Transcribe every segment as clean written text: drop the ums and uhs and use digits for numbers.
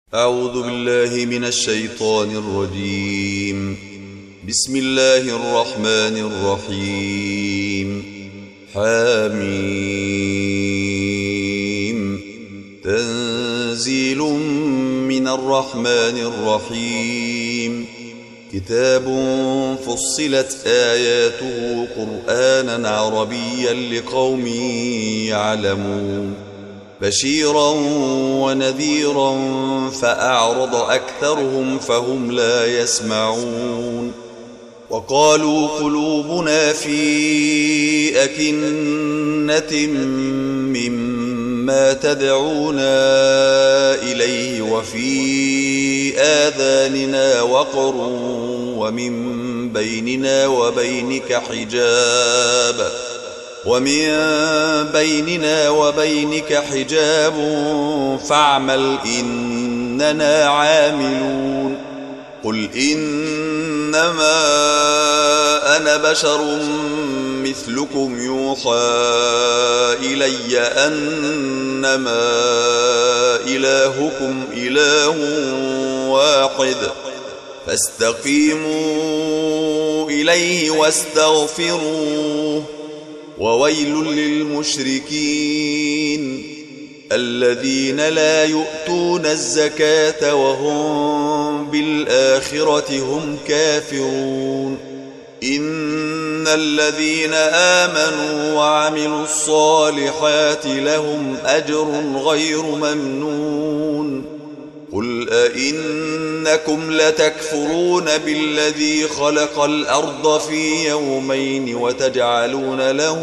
أعوذ بالله من الشيطان الرجيم. بسم الله الرحمن الرحيم. حميم. تنزيل من الرحمن الرحيم. كتاب فصلت آياته قرآنا عربيا لقوم يعلمون. بشيرا ونذيرا فأعرض أكثرهم فهم لا يسمعون. وقالوا قلوبنا في أكنة مما تدعونا إليه وفي آذاننا وقر ومن بيننا وبينك حجاب فاعمل إننا عاملون. قل إنما أنا بشر مثلكم يوحى إلي أنما إلهكم إله واحد فاستقيموا إليه واستغفروه. وويل للمشركين الذين لا يؤتون الزكاة وهم بالآخرة هم كافرون. إن الذين آمنوا وعملوا الصالحات لهم أجر غير ممنون. قل أئنكم لتكفرون بالذي خلق الأرض في يومين وتجعلون له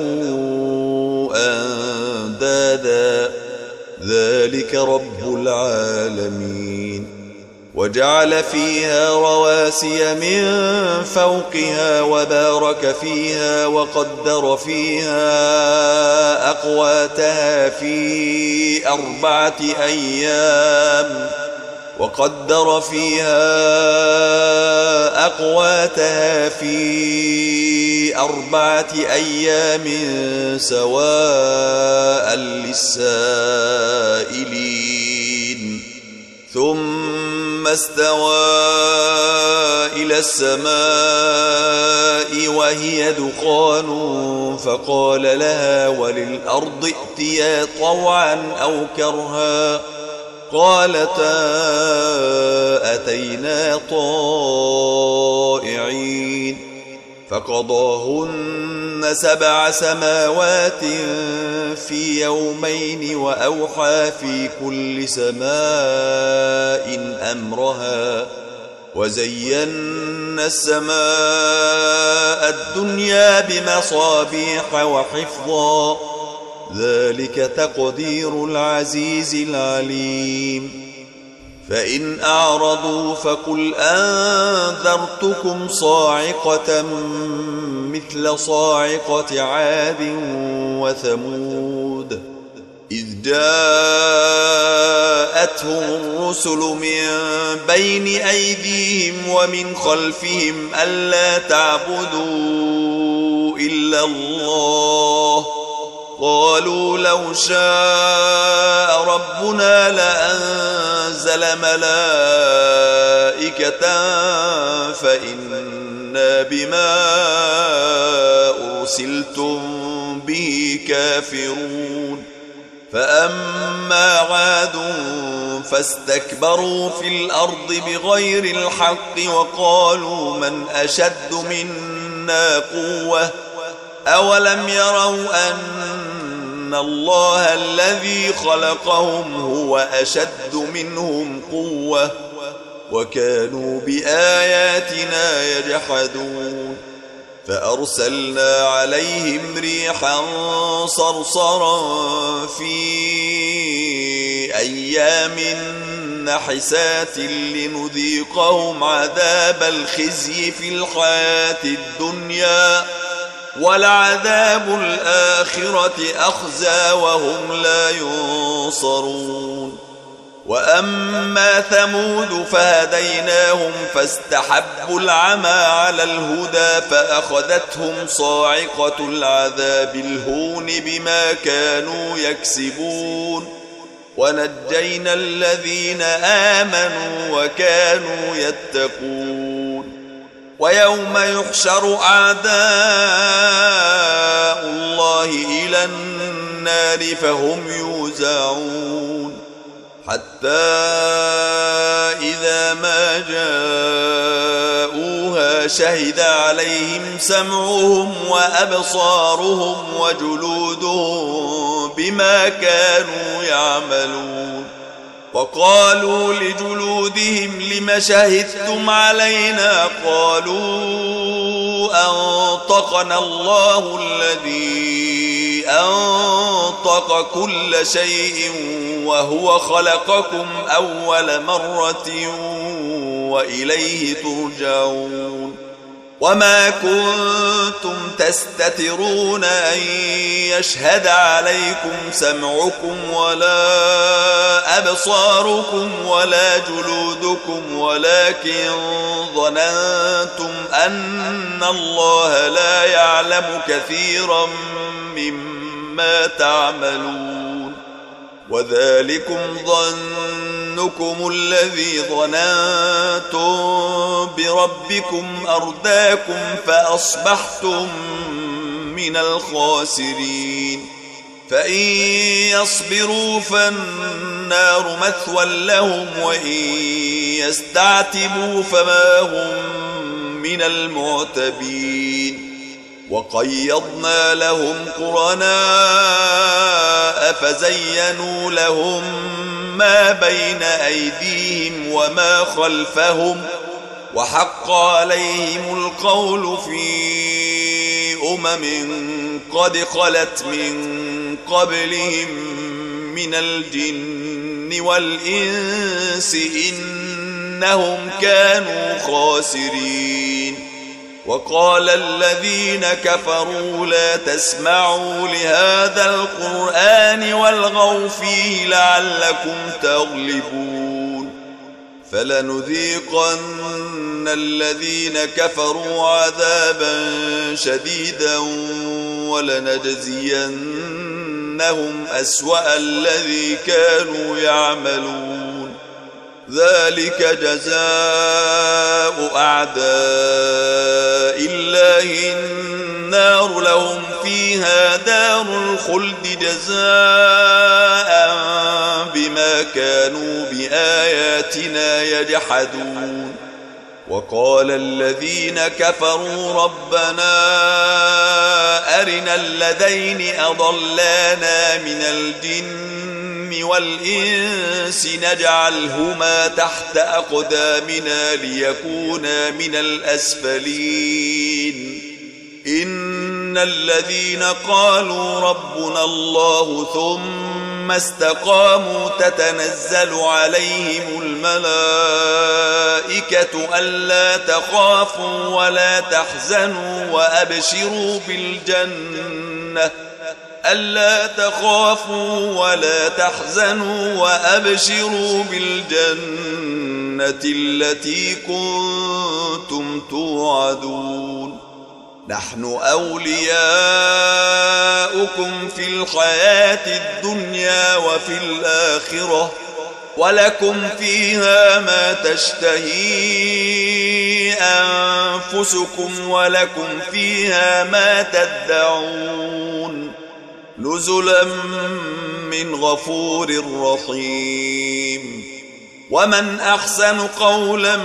أندادا ذلك رب العالمين. وجعل فيها رواسي من فوقها وبارك فيها وقدر فيها أقواتها في أربعة أيام سواء للسائلين. ثم استوى إلى السماء وهي دخان فقال لها وللأرض ائتيا طوعا أو كرها قالتا أتينا طائعين. فقضاهن 7 سماوات في يومين وأوحى في كل سماء أمرها وزينا السماء الدنيا بمصابيح وحفظا ذلك تقدير العزيز العليم. فإن أعرضوا فقل أنذرتكم صاعقة مثل صاعقة عاد وثمود إذ جاءتهم الرسل من بين أيديهم ومن خلفهم ألا تعبدوا إلا الله قالوا لو شاء ربنا لأنزل ملائكة فإنا بما أرسلتم به كافرون. فأما عاد فاستكبروا في الأرض بغير الحق وقالوا من أشد منا قوة أولم يروا أن الله الذي خلقهم هو أشد منهم قوة وكانوا بآياتنا يجحدون. فأرسلنا عليهم ريحا صرصرا في أيام نحسات لنذيقهم عذاب الخزي في الحياة الدنيا ولعذاب الآخرة أخزى وهم لا ينصرون. وأما ثمود فهديناهم فاستحبوا العمى على الهدى فأخذتهم صاعقة العذاب الهون بما كانوا يكسبون. ونجينا الذين آمنوا وكانوا يتقون ويوم يحشر أعداء الله إلى النار فهم يوزعون حتى إذا ما جاءوها شهد عليهم سمعهم وأبصارهم وجلودهم بما كانوا يعملون وقالوا لجلودهم لم شهدتم علينا قالوا أنطقنا الله الذي أنطق كل شيء وهو خلقكم أول مرة وإليه ترجعون وما كنتم تستترون أن يشهد عليكم سمعكم ولا أبصاركم ولا جلودكم ولكن ظننتم أن الله لا يعلم كثيرا مما تعملون وذلكم ظنكم الذي ظننتم بربكم أرداكم فأصبحتم من الخاسرين فإن يصبروا فالنار مثوى لهم وإن يستعتبوا فما هم من المعتبين وقيضنا لهم قرناء فزينوا لهم ما بين أيديهم وما خلفهم وحق عليهم القول في قد خلت من قبلهم من الجن والإنس إنهم كانوا خاسرين وقال الذين كفروا لا تسمعوا لهذا القرآن والغوا فيه لعلكم تغلبون فلنذيقن الذين كفروا عذابا شديدا ولنجزينهم أسوأ الذي كانوا يعملون ذلك جزاء أعداء الله النار لهم فيها دار الخلد جزاء بما كانوا بآياتنا يجحدون وقال الذين كفروا ربنا أرنا الذين أضلانا من الجن والإنس نجعلهما تحت أقدامنا ليكونا من الأسفلين إن الذين قالوا ربنا الله ثم استقاموا تتنزل عليهم الملائكة ألا تخافوا ولا تحزنوا وأبشروا بالجنة التي كنتم توعدون نحن أولياؤكم في الحياة الدنيا وفي الآخرة ولكم فيها ما تشتهي أنفسكم ولكم فيها ما تدعون نزلا من غفور رحيم ومن أحسن قولا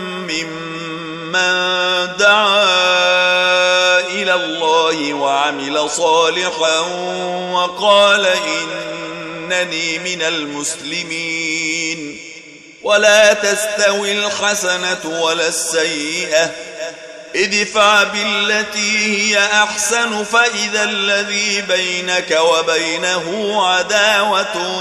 ممن دعا إلى الله وعمل صالحا وقال إنني من المسلمين ولا تستوي الحسنة ولا السيئة ادفع بالتي هي أحسن فإذا الذي بينك وبينه عداوة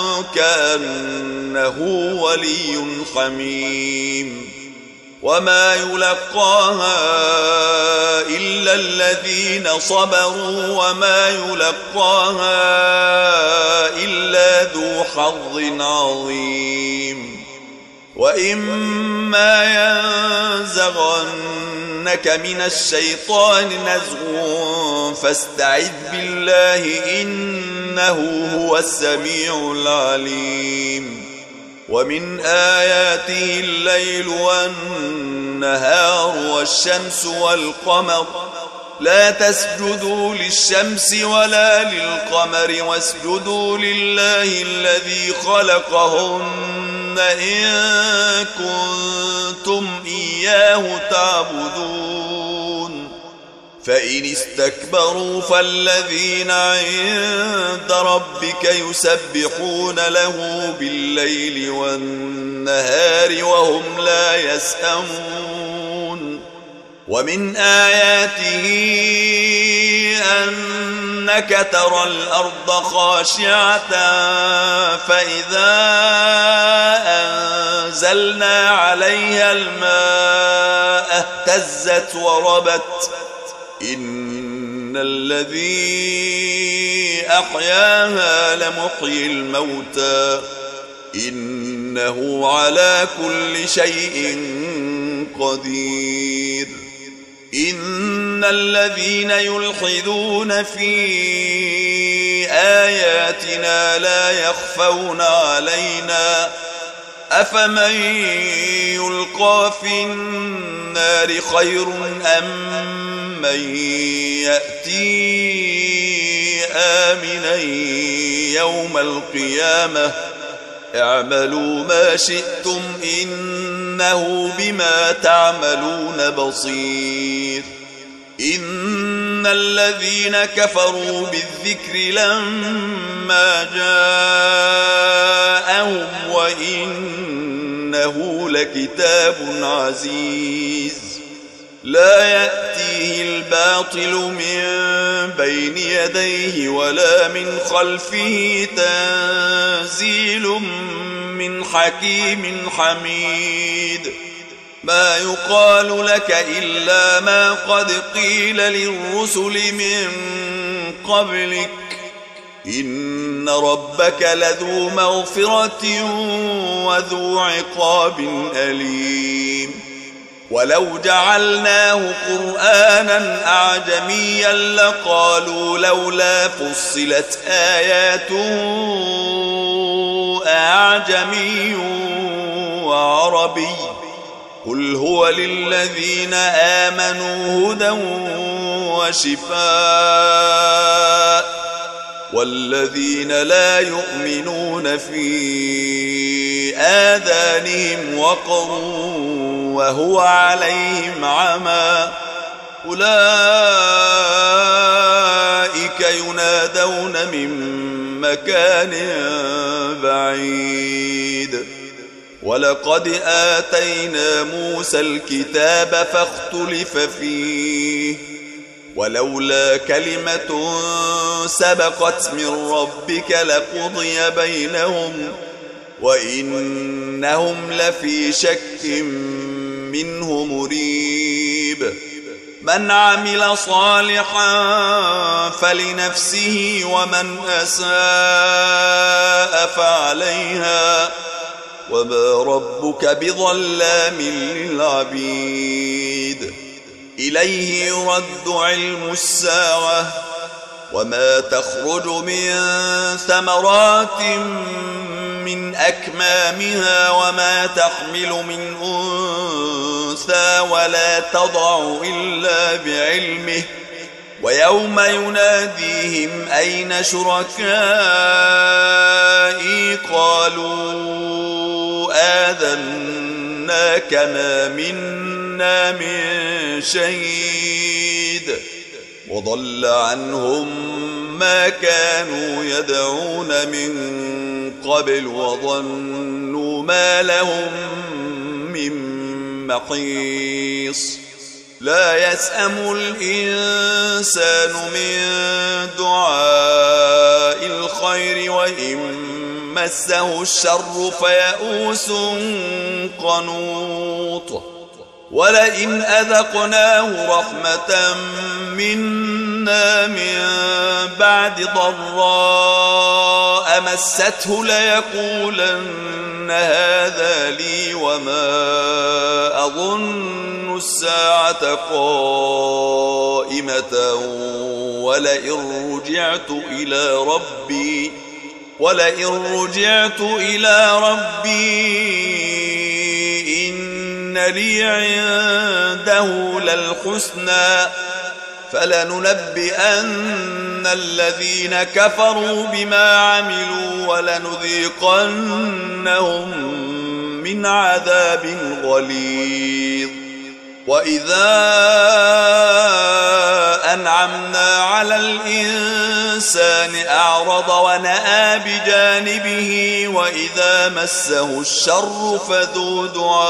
كأنه ولي حميم وما يلقاها إلا الذين صبروا وما يلقاها إلا ذو حظ عظيم وإما ينزغنك من الشيطان نزغ فاستعذ بالله إنه هو السميع العليم ومن آياته الليل والنهار والشمس والقمر لا تسجدوا للشمس ولا للقمر واسجدوا لله الذي خلقهن إن كنتم إياه تعبدون فإن استكبروا فالذين عند ربك يسبحون له بالليل والنهار وهم لا يسأمون ومن آياته أنك ترى الأرض خاشعة فإذا أنزلنا عليها الماء اهتزت وربت إن الذي أحياها لمحيي الموتى إنه على كل شيء قدير إن الذين يلحدون في آياتنا لا يخفون علينا أفمن يلقى في النار خير أم من يأتي آمنا يوم القيامة اعملوا ما شئتم إنه بما تعملون بصير إن الذين كفروا بالذكر لما جاءهم وإنه لكتاب عزيز لا يأتيه الباطل من بين يديه ولا من خلفه تنزيل من حكيم حميد ما يقال لك إلا ما قد قيل للرسل من قبلك إن ربك لذو مغفرة وذو عقاب أليم ولو جعلناه قرآنا أعجميا لقالوا لولا فصلت آياته أعجمي وعربي قل هو للذين آمنوا هدى وشفاء والذين لا يؤمنون في آذانهم وقر وهو عليهم عمى أولئك ينادون من مكان بعيد ولقد آتينا موسى الكتاب فاختلف فيه ولولا كلمة سبقت من ربك لقضي بينهم وإنهم لفي شك منه مريب من عمل صالحا فلنفسه ومن أساء فعليها وما ربك بظلام للعبيد إليه يرد علم الساعة وما تخرج من ثمرات من أكمامها وما تحمل من أنثى ولا تضع إلا بعلمه ويوم يناديهم أين شركائي قالوا آذناك ما منا من شهيد وضل عنهم ما كانوا يدعون من قبل وظنوا ما لهم من محيص لا يسأم الإنسان من دعاء الخير وإن مسه الشر فيئوس قنوط ولئن أذقناه رحمة منا من بعد ضراء ضراء مسته ليقولن هذا لي وما أظن الساعة قائمة ولئن رجعت إلى ربي إن لي عنده للحسنى فلننبئن الذين كفروا بما عملوا ولنذيقنهم من عذاب غليظ وإذا أنعمنا على الإنسان أعرض ونأى بجانبه وإذا مسه الشر فذو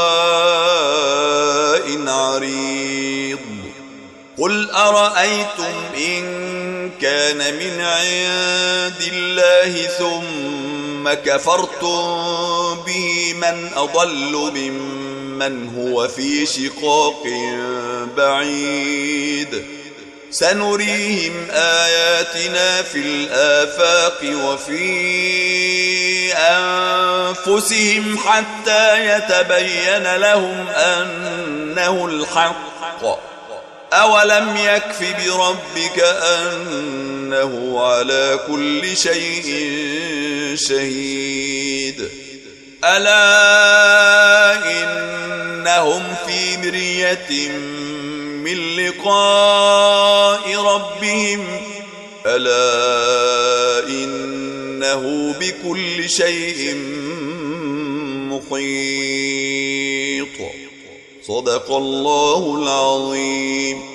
دعاء عريض قل أرأيتم إن كان من عند الله ثم كفرتم به من أضل ممن هو في شقاق بعيد سنريهم آياتنا في الآفاق وفي أنفسهم حتى يتبين لهم أنه الحق أولم يكف بربك أنه على كل شيء شهيد ألا إنهم في مرية من لقاء ربهم ألا إنه بكل شيء محيط صدق الله العظيم.